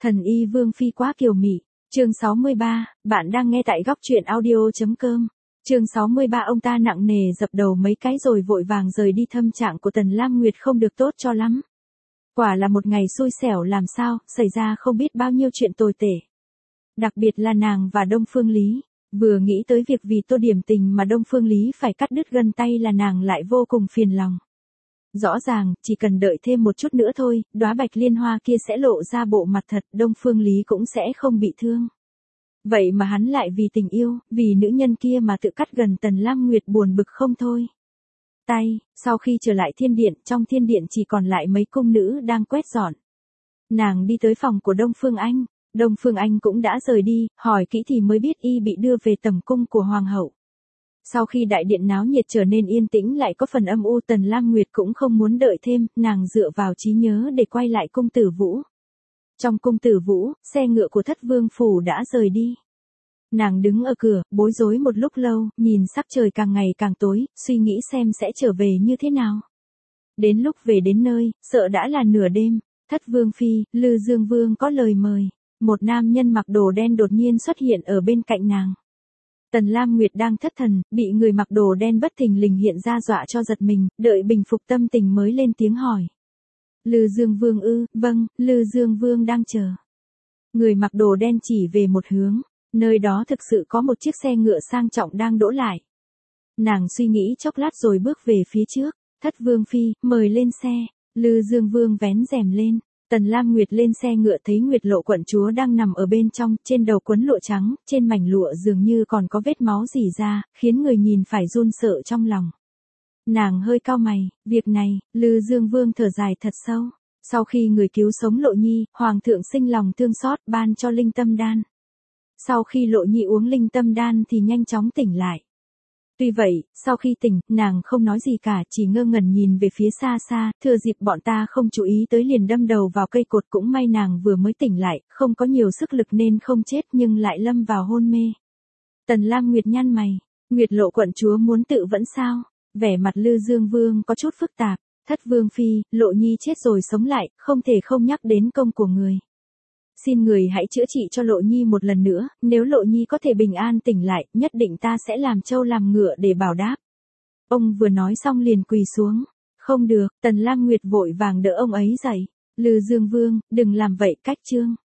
Thần y Vương Phi quá kiều mị. Chương 63, bạn đang nghe tại góc truyện audio.com. Chương 63 ông ta nặng nề dập đầu mấy cái rồi vội vàng rời đi. Tâm trạng của Tần Lam Nguyệt không được tốt cho lắm. Quả là một ngày xui xẻo làm sao, xảy ra không biết bao nhiêu chuyện tồi tệ. Đặc biệt là nàng và Đông Phương Lý. Vừa nghĩ tới việc vì Tô Điểm Tình mà Đông Phương Lý phải cắt đứt gân tay là nàng lại vô cùng phiền lòng. Rõ ràng, chỉ cần đợi thêm một chút nữa thôi, đóa bạch liên hoa kia sẽ lộ ra bộ mặt thật, Đông Phương Lý cũng sẽ không bị thương. Vậy mà hắn lại vì tình yêu, vì nữ nhân kia mà tự cắt gần Tần Lam Nguyệt, buồn bực không thôi. Sau khi trở lại thiên điện, trong thiên điện chỉ còn lại mấy cung nữ đang quét dọn. Nàng đi tới phòng của Đông Phương Anh. Đông Phương Anh cũng đã rời đi, hỏi kỹ thì mới biết y bị đưa về tầm cung của Hoàng hậu. Sau khi đại điện náo nhiệt trở nên yên tĩnh lại có phần âm u, Tần Lam Nguyệt cũng không muốn đợi thêm, nàng dựa vào trí nhớ để quay lại cung Tử Vũ. Trong cung Tử Vũ, xe ngựa của Thất Vương phủ đã rời đi. Nàng đứng ở cửa, bối rối một lúc lâu, nhìn sắc trời càng ngày càng tối, suy nghĩ xem sẽ trở về như thế nào. Đến lúc về đến nơi, sợ đã là nửa đêm. Thất Vương Phi, Lư Dương Vương có lời mời. Một nam nhân mặc đồ đen đột nhiên xuất hiện ở bên cạnh nàng. Tần Lam Nguyệt đang thất thần, bị người mặc đồ đen bất thình lình hiện ra dọa cho giật mình, đợi bình phục tâm tình mới lên tiếng hỏi. Lư Dương Vương ư? Vâng, Lư Dương Vương đang chờ. Người mặc đồ đen chỉ về một hướng, nơi đó thực sự có một chiếc xe ngựa sang trọng đang đỗ lại. Nàng suy nghĩ chốc lát rồi bước về phía trước. Thất Vương Phi, mời lên xe. Lư Dương Vương vén rèm lên. Tần Lam Nguyệt lên xe ngựa thấy Nguyệt Lộ quận chúa đang nằm ở bên trong, trên đầu quấn lụa trắng, trên mảnh lụa dường như còn có vết máu rỉ ra, khiến người nhìn phải run sợ trong lòng. Nàng hơi cau mày, việc này, Lư Dương Vương thở dài thật sâu. Sau khi người cứu sống Lộ Nhi, Hoàng thượng sinh lòng thương xót ban cho linh tâm đan. Sau khi Lộ Nhi uống linh tâm đan thì nhanh chóng tỉnh lại. Tuy vậy, sau khi tỉnh, nàng không nói gì cả, chỉ ngơ ngẩn nhìn về phía xa xa, thừa dịp bọn ta không chú ý tới liền đâm đầu vào cây cột. Cũng may nàng vừa mới tỉnh lại, không có nhiều sức lực nên không chết nhưng lại lâm vào hôn mê. Tần Lam Nguyệt nhăn mày, Nguyệt Lộ quận chúa muốn tự vẫn sao? Vẻ mặt Lư Dương Vương có chút phức tạp. Thất Vương Phi, Lộ Nhi chết rồi sống lại, không thể không nhắc đến công của người. Xin người hãy chữa trị cho Lộ Nhi một lần nữa, nếu Lộ Nhi có thể bình an tỉnh lại, nhất định ta sẽ làm trâu làm ngựa để bảo đáp. Ông vừa nói xong liền quỳ xuống. Không được, Tần Lam Nguyệt vội vàng đỡ ông ấy dậy. Lư Dương Vương, đừng làm vậy, cách chương.